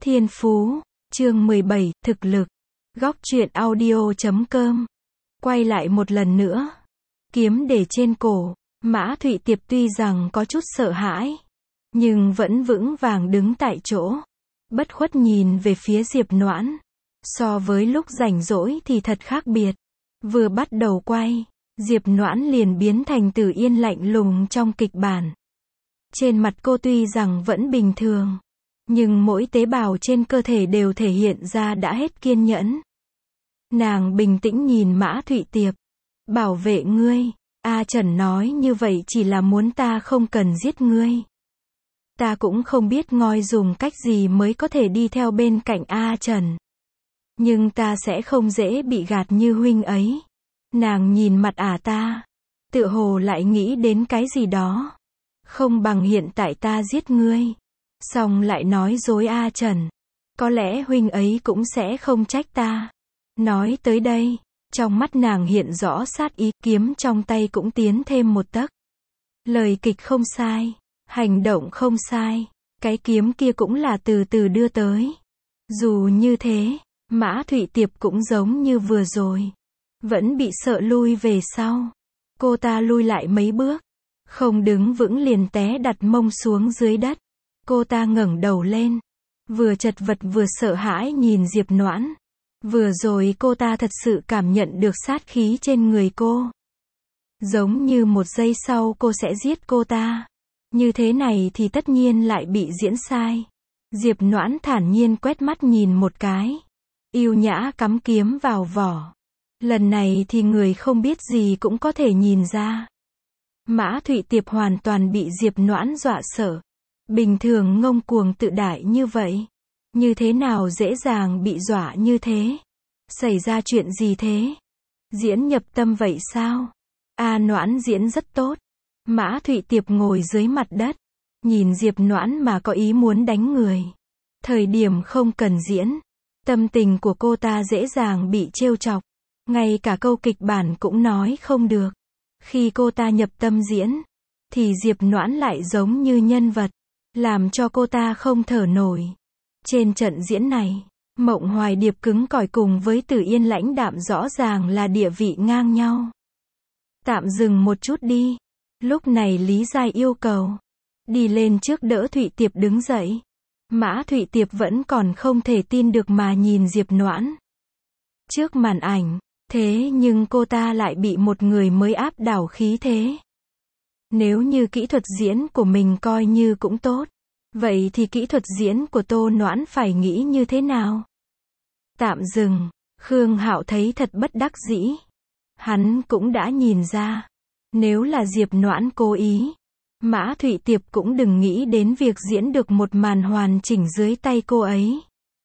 Thiên phú, chương 17, thực lực. Góc truyện audio.com. Quay lại một lần nữa. Kiếm để trên cổ, Mã Thụy Tiệp tuy rằng có chút sợ hãi, nhưng vẫn vững vàng đứng tại chỗ. Bất khuất nhìn về phía Diệp Noãn. So với lúc rảnh rỗi thì thật khác biệt. Vừa bắt đầu quay, Diệp Noãn liền biến thành Tử Yên lạnh lùng trong kịch bản. Trên mặt cô tuy rằng vẫn bình thường, nhưng mỗi tế bào trên cơ thể đều thể hiện ra đã hết kiên nhẫn. Nàng bình tĩnh nhìn Mã Thụy Tiệp. Bảo vệ ngươi, A Trần nói như vậy chỉ là muốn ta không cần giết ngươi. Ta cũng không biết ngoi dùng cách gì mới có thể đi theo bên cạnh A Trần. Nhưng ta sẽ không dễ bị gạt như huynh ấy. Nàng nhìn mặt ta, tựa hồ lại nghĩ đến cái gì đó. Không bằng hiện tại ta giết ngươi. Xong lại nói dối A Trần. Có lẽ huynh ấy cũng sẽ không trách ta. Nói tới đây, trong mắt nàng hiện rõ sát ý, kiếm trong tay cũng tiến thêm một tấc. Lời kịch không sai, hành động không sai, cái kiếm kia cũng là từ từ đưa tới. Dù như thế, Mã Thụy Tiệp cũng giống như vừa rồi, vẫn bị sợ lui về sau. Cô ta lui lại mấy bước, không đứng vững liền té đặt mông xuống dưới đất. Cô ta ngẩng đầu lên, vừa chật vật vừa sợ hãi nhìn Diệp Noãn. Vừa rồi cô ta thật sự cảm nhận được sát khí trên người cô. Giống như một giây sau cô sẽ giết cô ta. Như thế này thì tất nhiên lại bị diễn sai. Diệp Noãn thản nhiên quét mắt nhìn một cái. Yêu nhã cắm kiếm vào vỏ. Lần này thì người không biết gì cũng có thể nhìn ra. Mã Thụy Tiệp hoàn toàn bị Diệp Noãn dọa sợ. Bình thường ngông cuồng tự đại như vậy, như thế nào dễ dàng bị dọa như thế? Xảy ra chuyện gì thế? Diễn nhập tâm vậy sao? Noãn diễn rất tốt. Mã Thụy Tiệp ngồi dưới mặt đất, nhìn Diệp Noãn mà có ý muốn đánh người. Thời điểm không cần diễn, tâm tình của cô ta dễ dàng bị trêu chọc. Ngay cả câu kịch bản cũng nói không được. Khi cô ta nhập tâm diễn, thì Diệp Noãn lại giống như nhân vật, làm cho cô ta không thở nổi. Trên trận diễn này, Mộng Hoài Điệp cứng cỏi cùng với Tử Yên lãnh đạm rõ ràng là địa vị ngang nhau. Tạm dừng một chút đi. Lúc này Lý Giai yêu cầu. Đi lên trước đỡ Thụy Tiệp đứng dậy. Mã Thụy Tiệp vẫn còn không thể tin được mà nhìn Diệp Noãn. Trước màn ảnh, thế nhưng cô ta lại bị một người mới áp đảo khí thế. Nếu như kỹ thuật diễn của mình coi như cũng tốt, vậy thì kỹ thuật diễn của Tô Noãn phải nghĩ như thế nào? Tạm dừng, Khương Hạo thấy thật bất đắc dĩ. Hắn cũng đã nhìn ra, nếu là Diệp Noãn cố ý, Mã Thụy Tiệp cũng đừng nghĩ đến việc diễn được một màn hoàn chỉnh dưới tay cô ấy.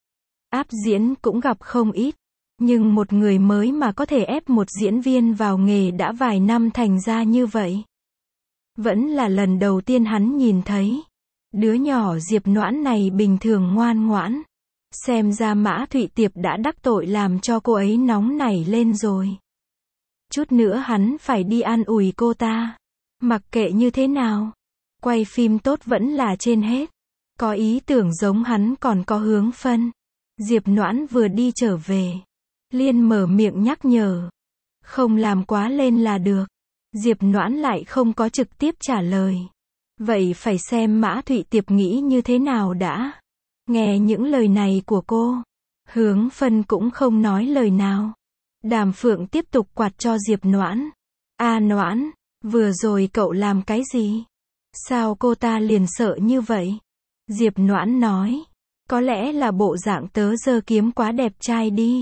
Áp diễn cũng gặp không ít, nhưng một người mới mà có thể ép một diễn viên vào nghề đã vài năm thành ra như vậy. Vẫn là lần đầu tiên hắn nhìn thấy. Đứa nhỏ Diệp Noãn này bình thường ngoan ngoãn. Xem ra Mã Thụy Tiệp đã đắc tội làm cho cô ấy nóng nảy lên rồi. Chút nữa hắn phải đi an ủi cô ta. Mặc kệ như thế nào, quay phim tốt vẫn là trên hết. Có ý tưởng giống hắn còn có hướng phân. Diệp Noãn vừa đi trở về, Liên mở miệng nhắc nhở. Không làm quá lên là được. Diệp Noãn lại không có trực tiếp trả lời. Vậy phải xem Mã Thụy Tiệp nghĩ như thế nào đã. Nghe những lời này của cô, Hướng Phân cũng không nói lời nào. Đàm Phượng tiếp tục quạt cho Diệp Noãn. Noãn, vừa rồi cậu làm cái gì? Sao cô ta liền sợ như vậy? Diệp Noãn nói, có lẽ là bộ dạng tớ giơ kiếm quá đẹp trai đi.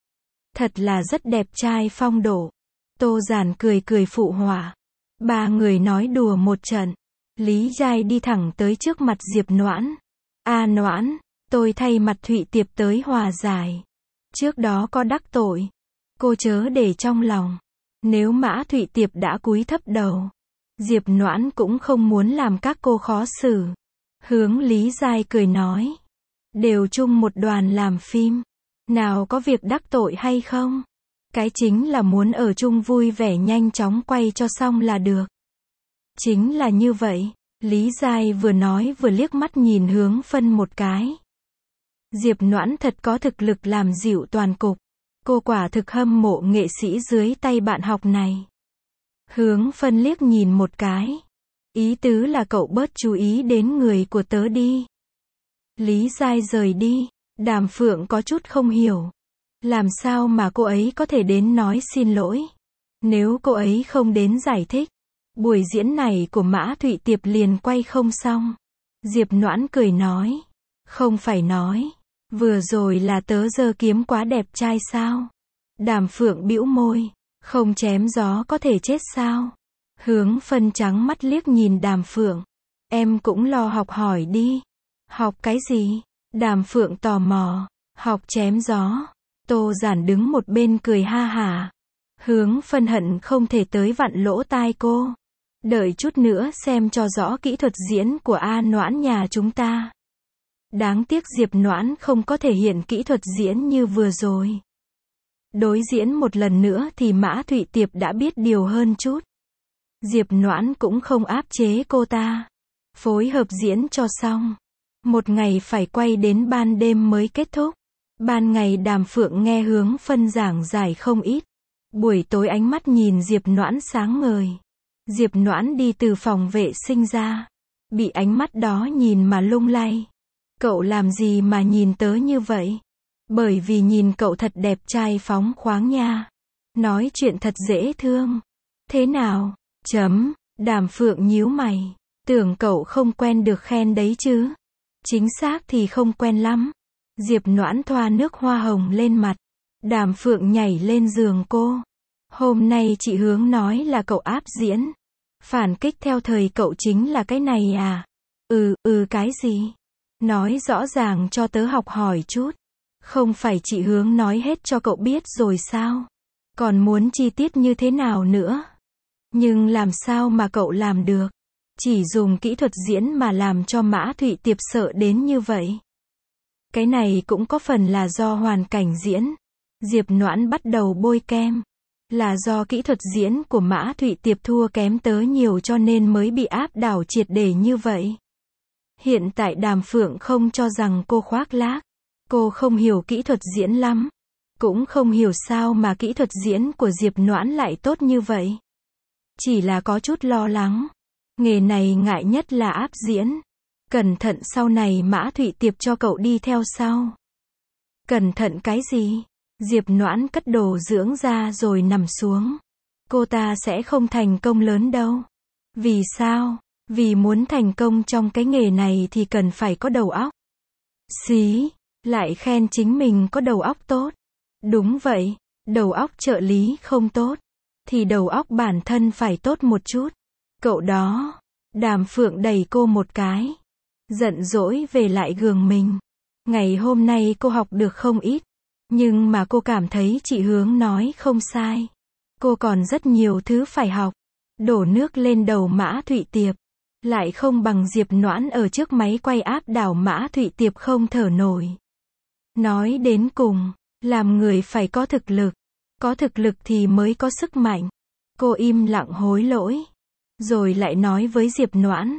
Thật là rất đẹp trai phong độ. Tô Giản cười cười phụ họa. Ba người nói đùa một trận. Lý Giai đi thẳng tới trước mặt Diệp Noãn. Noãn, tôi thay mặt Thụy Tiệp tới hòa giải. Trước đó có đắc tội, cô chớ để trong lòng. Nếu Mã Thụy Tiệp đã cúi thấp đầu, Diệp Noãn cũng không muốn làm các cô khó xử. Hướng Lý Giai cười nói. Đều chung một đoàn làm phim. Nào có việc đắc tội hay không? Cái chính là muốn ở chung vui vẻ nhanh chóng quay cho xong là được. Chính là như vậy. Lý Giai vừa nói vừa liếc mắt nhìn Hướng Phân một cái. Diệp Noãn thật có thực lực làm dịu toàn cục. Cô quả thực hâm mộ nghệ sĩ dưới tay bạn học này. Hướng Phân liếc nhìn một cái. Ý tứ là cậu bớt chú ý đến người của tớ đi. Lý Giai rời đi. Đàm Phượng có chút không hiểu. Làm sao mà cô ấy có thể đến nói xin lỗi? Nếu cô ấy không đến giải thích, buổi diễn này của Mã Thụy Tiệp liền quay không xong. Diệp Noãn cười nói. Không phải nói. Vừa rồi là tớ giơ kiếm quá đẹp trai sao? Đàm Phượng bĩu môi. Không chém gió có thể chết sao? Hướng Phân trắng mắt liếc nhìn Đàm Phượng. Em cũng lo học hỏi đi. Học cái gì? Đàm Phượng tò mò. Học chém gió. Tô Giản đứng một bên cười ha hả. Hướng Phân hận không thể tới vặn lỗ tai cô. Đợi chút nữa xem cho rõ kỹ thuật diễn của A Noãn nhà chúng ta. Đáng tiếc Diệp Noãn không có thể hiện kỹ thuật diễn như vừa rồi. Đối diễn một lần nữa thì Mã Thụy Tiệp đã biết điều hơn chút. Diệp Noãn cũng không áp chế cô ta. Phối hợp diễn cho xong. Một ngày phải quay đến ban đêm mới kết thúc. Ban ngày Đàm Phượng nghe Hướng Phân giảng giải không ít. Buổi tối ánh mắt nhìn Diệp Noãn sáng ngời. Diệp Noãn đi từ phòng vệ sinh ra. Bị ánh mắt đó nhìn mà lung lay. Cậu làm gì mà nhìn tớ như vậy? Bởi vì nhìn cậu thật đẹp trai phóng khoáng nha. Nói chuyện thật dễ thương. Thế nào? Đàm Phượng nhíu mày. Tưởng cậu không quen được khen đấy chứ. Chính xác thì không quen lắm. Diệp Noãn thoa nước hoa hồng lên mặt. Đàm Phượng nhảy lên giường cô. Hôm nay chị Hướng nói là cậu áp diễn. Phản kích theo thời cậu chính là cái này à? Cái gì? Nói rõ ràng cho tớ học hỏi chút. Không phải chị Hướng nói hết cho cậu biết rồi sao? Còn muốn chi tiết như thế nào nữa? Nhưng làm sao mà cậu làm được? Chỉ dùng kỹ thuật diễn mà làm cho Mã Thụy Tiệp sợ đến như vậy. Cái này cũng có phần là do hoàn cảnh diễn. Diệp Noãn bắt đầu bôi kem. Là do kỹ thuật diễn của Mã Thụy Tiệp thua kém tớ nhiều cho nên mới bị áp đảo triệt để như vậy. Hiện tại Đàm Phượng không cho rằng cô khoác lác. Cô không hiểu kỹ thuật diễn lắm. Cũng không hiểu sao mà kỹ thuật diễn của Diệp Noãn lại tốt như vậy. Chỉ là có chút lo lắng. Nghề này ngại nhất là áp diễn. Cẩn thận sau này Mã Thụy Tiệp cho cậu đi theo sau. Cẩn thận cái gì? Diệp Noãn cất đồ dưỡng ra rồi nằm xuống. Cô ta sẽ không thành công lớn đâu. Vì sao? Vì muốn thành công trong cái nghề này thì cần phải có đầu óc. Xí, lại khen chính mình có đầu óc tốt. Đúng vậy, đầu óc trợ lý không tốt. Thì đầu óc bản thân phải tốt một chút. Cậu đó. Đàm Phượng đẩy cô một cái. Giận dỗi về lại gường mình. Ngày hôm nay cô học được không ít. Nhưng mà cô cảm thấy chị Hướng nói không sai. Cô còn rất nhiều thứ phải học. Đổ nước lên đầu Mã Thụy Tiệp. Lại không bằng Diệp Noãn ở trước máy quay áp đảo Mã Thụy Tiệp không thở nổi. Nói đến cùng, làm người phải có thực lực. Có thực lực thì mới có sức mạnh. Cô im lặng hối lỗi. Rồi lại nói với Diệp Noãn.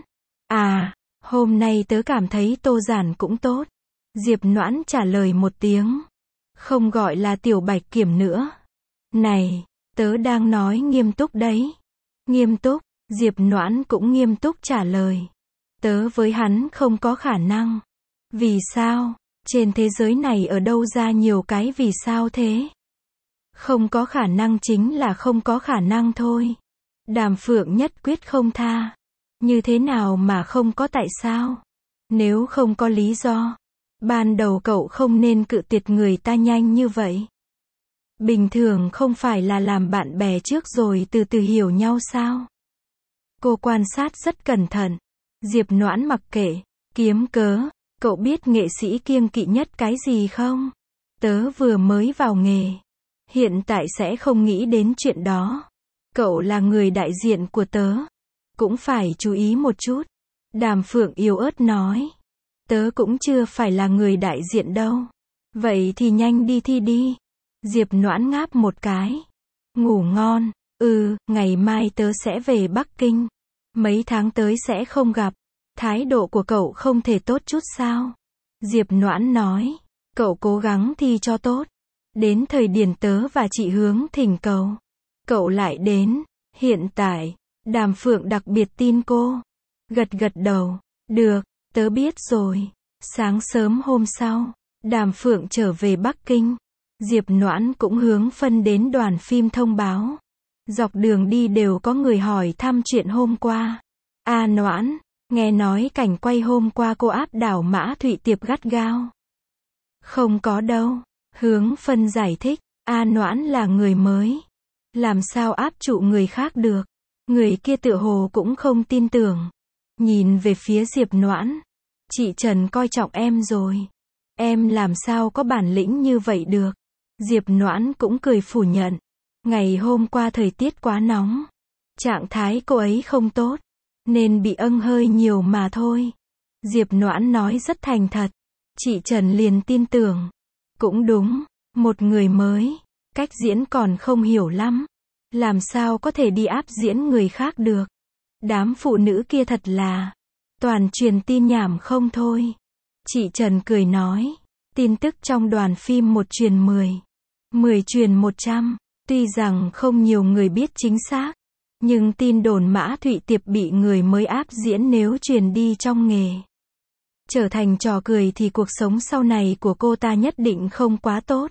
Hôm nay tớ cảm thấy Tô Giản cũng tốt. Diệp Noãn trả lời một tiếng. Không gọi là Tiểu Bạch Kiểm nữa. Này, tớ đang nói nghiêm túc đấy. Nghiêm túc, Diệp Noãn cũng nghiêm túc trả lời. Tớ với hắn không có khả năng. Vì sao? Trên thế giới này ở đâu ra nhiều cái vì sao thế? Không có khả năng chính là không có khả năng thôi. Đàm Phượng nhất quyết không tha. Như thế nào mà không có tại sao? Nếu không có lý do, ban đầu cậu không nên cự tuyệt người ta nhanh như vậy. Bình thường không phải là làm bạn bè trước rồi từ từ hiểu nhau sao? Cô quan sát rất cẩn thận. Diệp Noãn mặc kệ, kiếm cớ. Cậu biết nghệ sĩ kiêng kỵ nhất cái gì không? Tớ vừa mới vào nghề. Hiện tại sẽ không nghĩ đến chuyện đó. Cậu là người đại diện của tớ. Cũng phải chú ý một chút. Đàm Phượng yếu ớt nói. Tớ cũng chưa phải là người đại diện đâu. Vậy thì nhanh đi thi đi. Diệp Noãn ngáp một cái. Ngủ ngon. Ngày mai tớ sẽ về Bắc Kinh. Mấy tháng tới sẽ không gặp. Thái độ của cậu không thể tốt chút sao? Diệp Noãn nói. Cậu cố gắng thi cho tốt. Đến thời Điền tớ và chị Hướng thỉnh cầu. Cậu lại đến. Hiện tại, Đàm Phượng đặc biệt tin cô. Gật gật đầu. Được, tớ biết rồi. Sáng sớm hôm sau, Đàm Phượng trở về Bắc Kinh. Diệp Noãn cũng hướng phân đến đoàn phim thông báo. Dọc đường đi đều có người hỏi thăm chuyện hôm qua. A Noãn, nghe nói cảnh quay hôm qua cô áp đảo Mã Thụy Tiệp gắt gao. Không có đâu. Hướng phân giải thích. A Noãn là người mới. Làm sao áp trụ người khác được. Người kia tựa hồ cũng không tin tưởng. Nhìn về phía Diệp Noãn. Chị Trần coi trọng em rồi. Em làm sao có bản lĩnh như vậy được. Diệp Noãn cũng cười phủ nhận. Ngày hôm qua thời tiết quá nóng. Trạng thái cô ấy không tốt. Nên bị hơi nhiều mà thôi. Diệp Noãn nói rất thành thật. Chị Trần liền tin tưởng. Cũng đúng. Một người mới. Cách diễn còn không hiểu lắm. Làm sao có thể đi áp diễn người khác được. Đám phụ nữ kia thật là toàn truyền tin nhảm không thôi. Chị Trần cười nói. Tin tức trong đoàn phim 1 truyền 10. 10 truyền 100. Tuy rằng không nhiều người biết chính xác. Nhưng tin đồn Mã Thụy Tiệp bị người mới áp diễn nếu truyền đi trong nghề. Trở thành trò cười thì cuộc sống sau này của cô ta nhất định không quá tốt.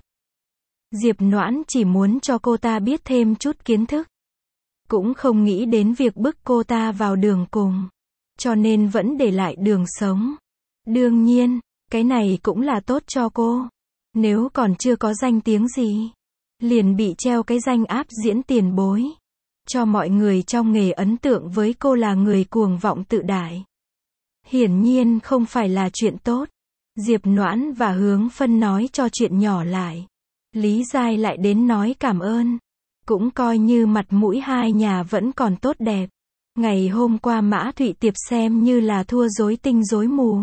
Diệp Noãn chỉ muốn cho cô ta biết thêm chút kiến thức. Cũng không nghĩ đến việc bức cô ta vào đường cùng. Cho nên vẫn để lại đường sống. Đương nhiên, cái này cũng là tốt cho cô. Nếu còn chưa có danh tiếng gì, liền bị treo cái danh áp diễn tiền bối. Cho mọi người trong nghề ấn tượng với cô là người cuồng vọng tự đại. Hiển nhiên không phải là chuyện tốt. Diệp Noãn và Hướng Phân nói cho chuyện nhỏ lại. Lý Giai lại đến nói cảm ơn. Cũng coi như mặt mũi hai nhà vẫn còn tốt đẹp. Ngày hôm qua Mã Thụy Tiệp xem như là thua rối tinh rối mù.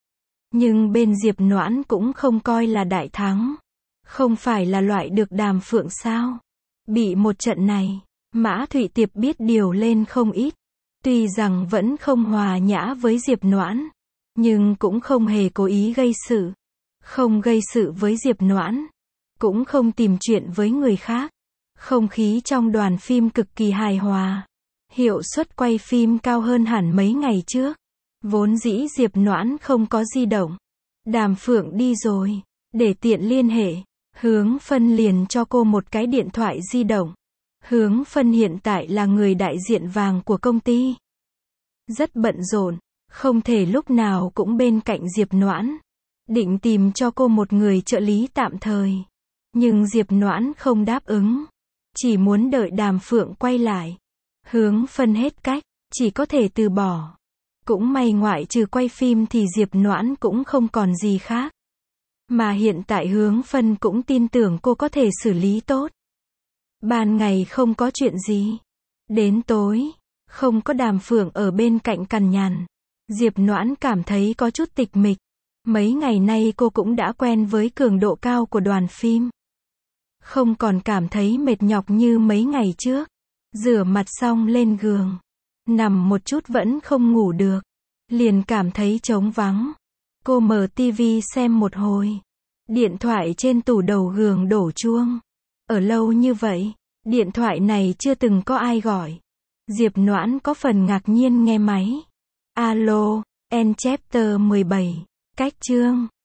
Nhưng bên Diệp Noãn cũng không coi là đại thắng. Không phải là loại được Đàm Phượng sao. Bị một trận này, Mã Thụy Tiệp biết điều lên không ít. Tuy rằng vẫn không hòa nhã với Diệp Noãn. Nhưng cũng không hề cố ý gây sự. Không gây sự với Diệp Noãn. Cũng không tìm chuyện với người khác. Không khí trong đoàn phim cực kỳ hài hòa. Hiệu suất quay phim cao hơn hẳn mấy ngày trước. Vốn dĩ Diệp Noãn không có di động. Đàm Phượng đi rồi. Để tiện liên hệ, Hướng Phân liền cho cô một cái điện thoại di động. Hướng Phân hiện tại là người đại diện vàng của công ty. Rất bận rộn, không thể lúc nào cũng bên cạnh Diệp Noãn. Định tìm cho cô một người trợ lý tạm thời. Nhưng Diệp Noãn không đáp ứng. Chỉ muốn đợi Đàm Phượng quay lại. Hướng Phân hết cách, chỉ có thể từ bỏ. Cũng may ngoại trừ quay phim thì Diệp Noãn cũng không còn gì khác. Mà hiện tại Hướng Phân cũng tin tưởng cô có thể xử lý tốt. Ban ngày không có chuyện gì. Đến tối, không có Đàm Phượng ở bên cạnh cằn nhằn. Diệp Noãn cảm thấy có chút tịch mịch. Mấy ngày nay cô cũng đã quen với cường độ cao của đoàn phim. Không còn cảm thấy mệt nhọc như mấy ngày trước. Rửa mặt xong lên giường. Nằm một chút vẫn không ngủ được. Liền cảm thấy trống vắng. Cô mở tivi xem một hồi. Điện thoại trên tủ đầu giường đổ chuông. Ở lâu như vậy, điện thoại này chưa từng có ai gọi. Diệp Noãn có phần ngạc nhiên nghe máy. Alo, N chapter 17. Cách chương